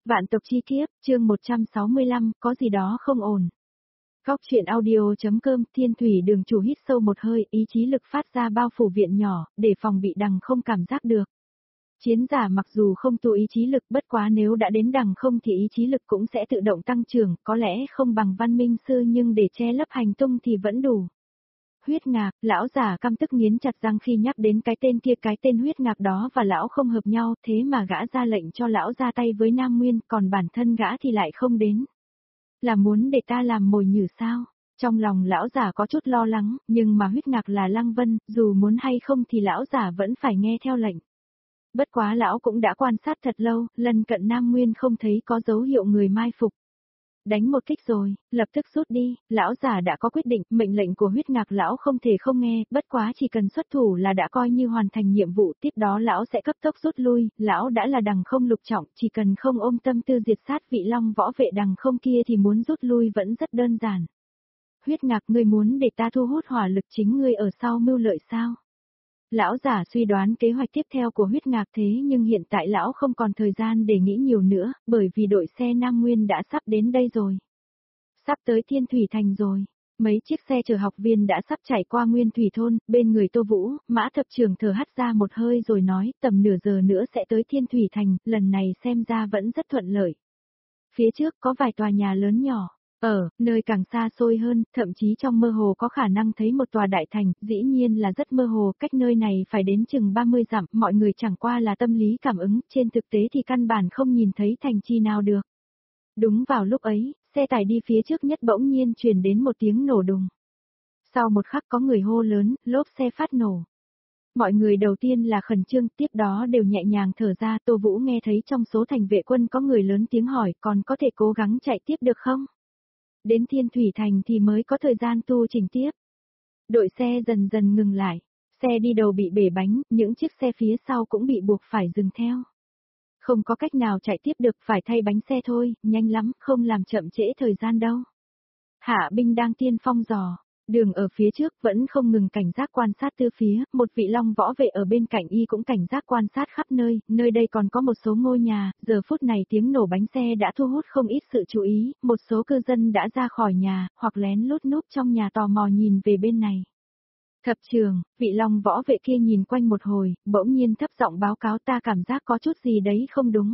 Vạn tộc chi kiếp, chương 165, có gì đó không ổn. Góc truyện audio.com. Thiên Thủy Đường chủ hít sâu một hơi, ý chí lực phát ra bao phủ viện nhỏ, để phòng bị đằng không cảm giác được. Chiến giả mặc dù không tu ý chí lực, bất quá nếu đã đến đằng không thì ý chí lực cũng sẽ tự động tăng trưởng, có lẽ không bằng văn minh sư nhưng để che lấp hành tung thì vẫn đủ. Huyết ngạc, lão giả căm tức nghiến chặt răng khi nhắc đến cái tên kia, cái tên huyết ngạc đó và lão không hợp nhau, thế mà gã ra lệnh cho lão ra tay với Nam Nguyên, còn bản thân gã thì lại không đến. Là muốn để ta làm mồi nhử sao? Trong lòng lão giả có chút lo lắng, nhưng mà huyết ngạc là Lăng Vân, dù muốn hay không thì lão giả vẫn phải nghe theo lệnh. Bất quá lão cũng đã quan sát thật lâu, lần cận Nam Nguyên không thấy có dấu hiệu người mai phục. Đánh một kích rồi, lập tức rút đi, lão giả đã có quyết định, mệnh lệnh của huyết ngạc lão không thể không nghe, bất quá chỉ cần xuất thủ là đã coi như hoàn thành nhiệm vụ, tiếp đó lão sẽ cấp tốc rút lui, lão đã là đằng không lục trọng, chỉ cần không ôm tâm tư diệt sát vị long võ vệ đằng không kia thì muốn rút lui vẫn rất đơn giản. Huyết ngạc, ngươi muốn để ta thu hút hỏa lực chính ngươi ở sau mưu lợi sao? Lão giả suy đoán kế hoạch tiếp theo của huyết ngạc, thế nhưng hiện tại lão không còn thời gian để nghĩ nhiều nữa, bởi vì đội xe Nam Nguyên đã sắp đến đây rồi. Sắp tới Thiên Thủy Thành rồi. Mấy chiếc xe chở học viên đã sắp chạy qua Nguyên Thủy Thôn, bên người Tô Vũ, Mã Thập Trường thở hắt ra một hơi rồi nói, tầm nửa giờ nữa sẽ tới Thiên Thủy Thành, lần này xem ra vẫn rất thuận lợi. Phía trước có vài tòa nhà lớn nhỏ. Nơi càng xa xôi hơn, thậm chí trong mơ hồ có khả năng thấy một tòa đại thành, dĩ nhiên là rất mơ hồ, cách nơi này phải đến chừng 30 dặm, mọi người chẳng qua là tâm lý cảm ứng, trên thực tế thì căn bản không nhìn thấy thành chi nào được. Đúng vào lúc ấy, xe tải đi phía trước nhất bỗng nhiên truyền đến một tiếng nổ đùng. Sau một khắc có người hô lớn, lốp xe phát nổ. Mọi người đầu tiên là khẩn trương, tiếp đó đều nhẹ nhàng thở ra. Tô Vũ nghe thấy trong số thành vệ quân có người lớn tiếng hỏi, còn có thể cố gắng chạy tiếp được không? Đến Thiên Thủy Thành thì mới có thời gian tu chỉnh tiếp. Đội xe dần dần ngừng lại. Xe đi đầu bị bể bánh, những chiếc xe phía sau cũng bị buộc phải dừng theo. Không có cách nào chạy tiếp được, phải thay bánh xe thôi, nhanh lắm, không làm chậm trễ thời gian đâu. Hạ binh đang tiên phong dò. Đường ở phía trước vẫn không ngừng cảnh giác quan sát từ phía, một vị long võ vệ ở bên cạnh y cũng cảnh giác quan sát khắp nơi, nơi đây còn có một số ngôi nhà, giờ phút này tiếng nổ bánh xe đã thu hút không ít sự chú ý, một số cư dân đã ra khỏi nhà, hoặc lén lút núp trong nhà tò mò nhìn về bên này. Thập Trường, vị long võ vệ kia nhìn quanh một hồi, bỗng nhiên thấp giọng báo cáo, ta cảm giác có chút gì đấy không đúng.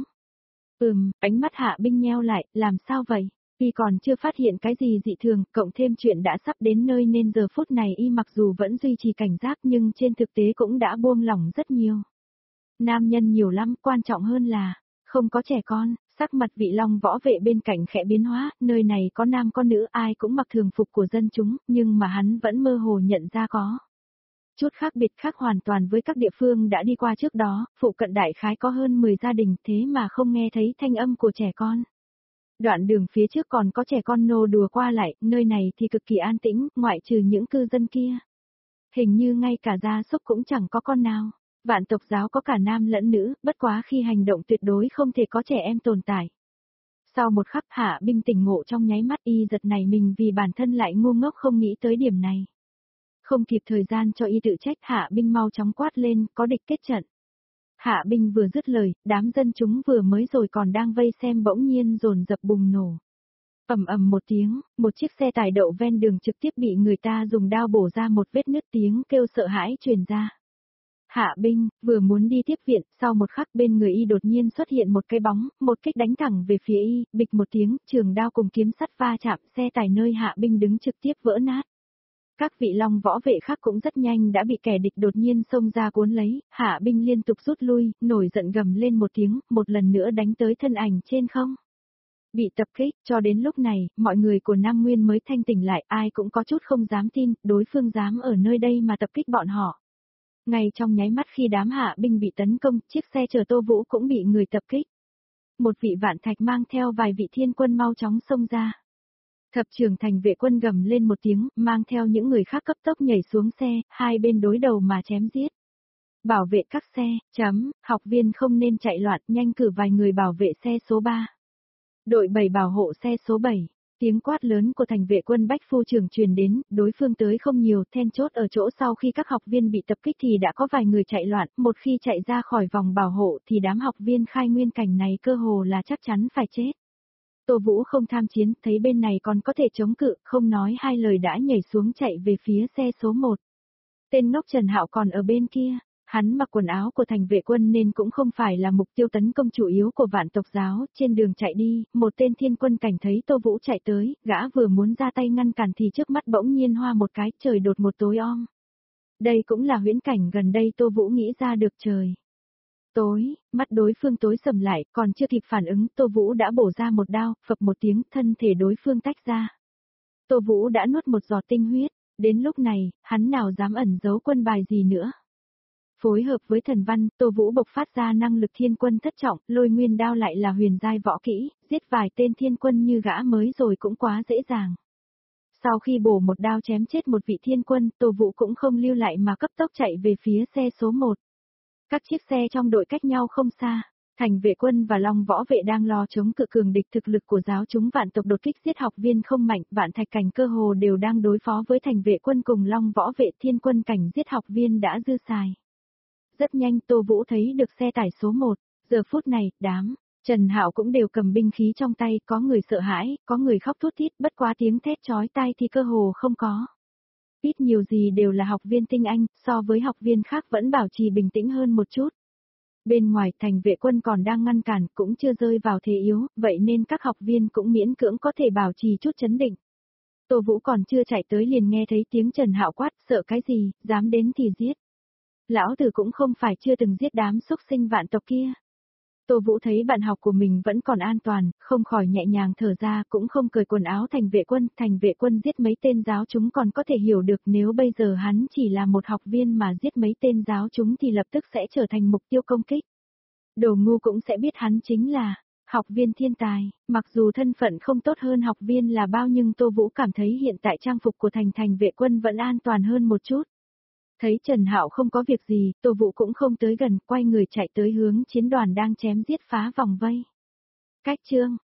Ánh mắt Hạ binh nheo lại, làm sao vậy? Y còn chưa phát hiện cái gì dị thường, cộng thêm chuyện đã sắp đến nơi nên giờ phút này y mặc dù vẫn duy trì cảnh giác nhưng trên thực tế cũng đã buông lỏng rất nhiều. Nam nhân nhiều lắm, quan trọng hơn là, không có trẻ con, sắc mặt vị long võ vệ bên cạnh khẽ biến hóa, nơi này có nam có nữ, ai cũng mặc thường phục của dân chúng, nhưng mà hắn vẫn mơ hồ nhận ra có chút khác biệt, khác hoàn toàn với các địa phương đã đi qua trước đó, phụ cận đại khái có hơn 10 gia đình, thế mà không nghe thấy thanh âm của trẻ con. Đoạn đường phía trước còn có trẻ con nô đùa qua lại, nơi này thì cực kỳ an tĩnh, ngoại trừ những cư dân kia. Hình như ngay cả gia súc cũng chẳng có con nào. Vạn tộc giáo có cả nam lẫn nữ, bất quá khi hành động tuyệt đối không thể có trẻ em tồn tại. Sau một khắc Hạ binh tỉnh ngộ, trong nháy mắt y giật này mình vì bản thân lại ngu ngốc không nghĩ tới điểm này. Không kịp thời gian cho y tự trách, Hạ binh mau chóng quát lên, có địch kết trận. Hạ binh vừa dứt lời, đám dân chúng vừa mới rồi còn đang vây xem bỗng nhiên dồn dập bùng nổ. Ầm một tiếng, một chiếc xe tải đậu ven đường trực tiếp bị người ta dùng đao bổ ra một vết nứt, tiếng kêu sợ hãi truyền ra. Hạ binh vừa muốn đi tiếp viện, sau một khắc bên người y đột nhiên xuất hiện một cái bóng, một kích đánh thẳng về phía y, bịch một tiếng, trường đao cùng kiếm sắt va chạm, xe tải nơi Hạ binh đứng trực tiếp vỡ nát. Các vị long võ vệ khác cũng rất nhanh đã bị kẻ địch đột nhiên xông ra cuốn lấy, Hạ binh liên tục rút lui, nổi giận gầm lên một tiếng, một lần nữa đánh tới thân ảnh trên không. Bị tập kích, cho đến lúc này, mọi người của Nam Nguyên mới thanh tỉnh lại, ai cũng có chút không dám tin, đối phương dám ở nơi đây mà tập kích bọn họ. Ngay trong nháy mắt khi đám Hạ binh bị tấn công, chiếc xe chở Tô Vũ cũng bị người tập kích. Một vị vạn thạch mang theo vài vị thiên quân mau chóng xông ra. Thập Trường thành vệ quân gầm lên một tiếng, mang theo những người khác cấp tốc nhảy xuống xe, hai bên đối đầu mà chém giết. Bảo vệ các xe, học viên không nên chạy loạn, nhanh cử vài người bảo vệ xe số 3. Đội 7 bảo hộ xe số 7. Tiếng quát lớn của thành vệ quân Bách Phu trưởng truyền đến, đối phương tới không nhiều, then chốt ở chỗ sau khi các học viên bị tập kích thì đã có vài người chạy loạn, một khi chạy ra khỏi vòng bảo hộ thì đám học viên khai nguyên cảnh này cơ hồ là chắc chắn phải chết. Tô Vũ không tham chiến, thấy bên này còn có thể chống cự, không nói hai lời đã nhảy xuống chạy về phía xe số 1. Tên ngốc Trần Hạo còn ở bên kia. Hắn mặc quần áo của thành vệ quân nên cũng không phải là mục tiêu tấn công chủ yếu của Vạn Tộc Giáo, trên đường chạy đi, một tên thiên quân cảnh thấy Tô Vũ chạy tới, gã vừa muốn ra tay ngăn cản thì trước mắt bỗng nhiên hoa một cái, trời đột một tối om. Đây cũng là huyễn cảnh gần đây Tô Vũ nghĩ ra được trời. Tối, mắt đối phương tối sầm lại, còn chưa kịp phản ứng, Tô Vũ đã bổ ra một đao, phập một tiếng, thân thể đối phương tách ra. Tô Vũ đã nuốt một giọt tinh huyết, đến lúc này, hắn nào dám ẩn giấu quân bài gì nữa. Phối hợp với thần văn, Tô Vũ bộc phát ra năng lực thiên quân thất trọng, lôi nguyên đao lại là huyền giai võ kỹ, giết vài tên thiên quân như gã mới rồi cũng quá dễ dàng. Sau khi bổ một đao chém chết một vị thiên quân, Tô Vũ cũng không lưu lại mà cấp tốc chạy về phía xe số 1. Các chiếc xe trong đội cách nhau không xa, thành vệ quân và long võ vệ đang lo chống cự cường địch, thực lực của giáo chúng Vạn Tộc đột kích giết học viên không mạnh, Vạn Thạch cảnh cơ hồ đều đang đối phó với thành vệ quân cùng long võ vệ, thiên quân cảnh giết học viên đã dư xài. Rất nhanh Tô Vũ thấy được xe tải số 1, giờ phút này, đám Trần Hạo cũng đều cầm binh khí trong tay, có người sợ hãi, có người khóc thút thít, bất quá tiếng thét chói tai thì cơ hồ không có. Ít nhiều gì đều là học viên tinh anh, so với học viên khác vẫn bảo trì bình tĩnh hơn một chút. Bên ngoài thành vệ quân còn đang ngăn cản, cũng chưa rơi vào thế yếu, vậy nên các học viên cũng miễn cưỡng có thể bảo trì chút chấn định. Tô Vũ còn chưa chạy tới liền nghe thấy tiếng Trần Hạo quát, sợ cái gì, dám đến thì giết. Lão tử cũng không phải chưa từng giết đám xúc sinh Vạn Tộc kia. Tô Vũ thấy bạn học của mình vẫn còn an toàn, không khỏi nhẹ nhàng thở ra, cũng không cởi quần áo thành vệ quân giết mấy tên giáo chúng còn có thể hiểu được, nếu bây giờ hắn chỉ là một học viên mà giết mấy tên giáo chúng thì lập tức sẽ trở thành mục tiêu công kích. Đồ ngu cũng sẽ biết hắn chính là học viên thiên tài, mặc dù thân phận không tốt hơn học viên là bao nhưng Tô Vũ cảm thấy hiện tại trang phục của thành vệ quân vẫn an toàn hơn một chút. Thấy Trần Hạo không có việc gì, Tô Vũ cũng không tới gần, quay người chạy tới hướng chiến đoàn đang chém giết phá vòng vây. Cách chương